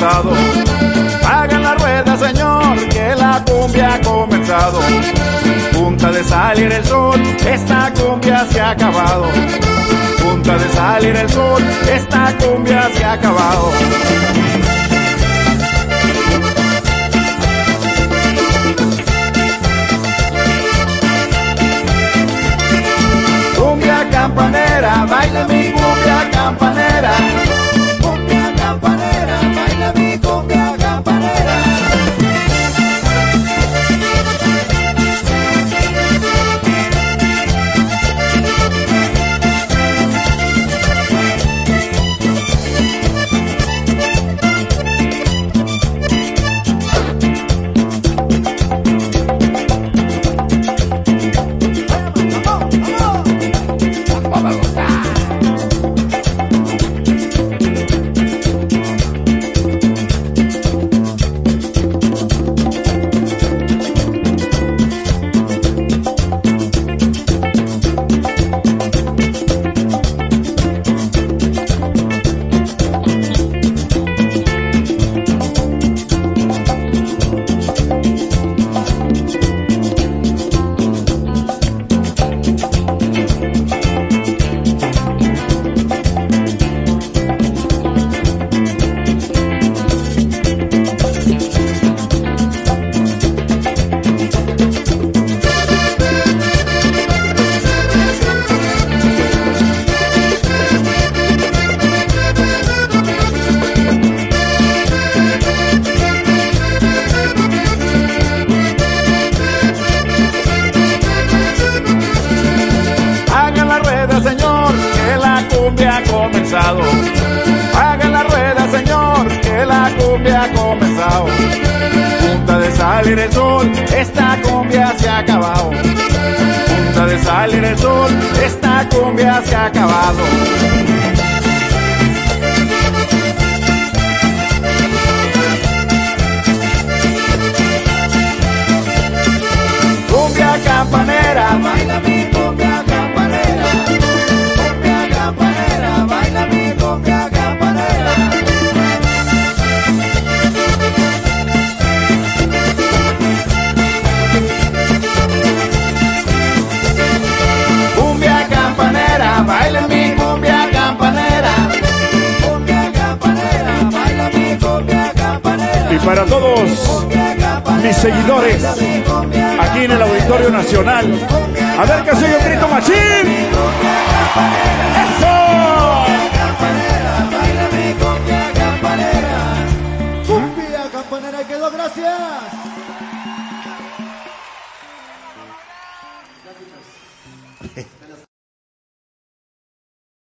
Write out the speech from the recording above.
comenzado. Hagan la rueda, señor, que la cumbia ha comenzado. Punta de salir el sol, esta cumbia se ha acabado. Punta de salir el sol, esta cumbia se ha acabado. Cumbia campanera, baila mi cumbia campanera. Cumbia campanera, baila mi cumbia campanera. Hagan la rueda, señor, que la cumbia ha comenzado. Punta de salir el sol, esta cumbia se ha acabado. Punta de salir el sol, esta cumbia se ha acabado. Cumbia campanera, baila mi cumbia campanera. Cumbia campanera, baila mi cumbia campanera. Cumbia campanera, baila mi cumbia campanera. Cumbia campanera, baila mi cumbia campanera. Y para todos mis seguidores aquí en el Auditorio Nacional, a ver que soy un grito machín. ¡Eso! Cumbia campanera quedó, gracias.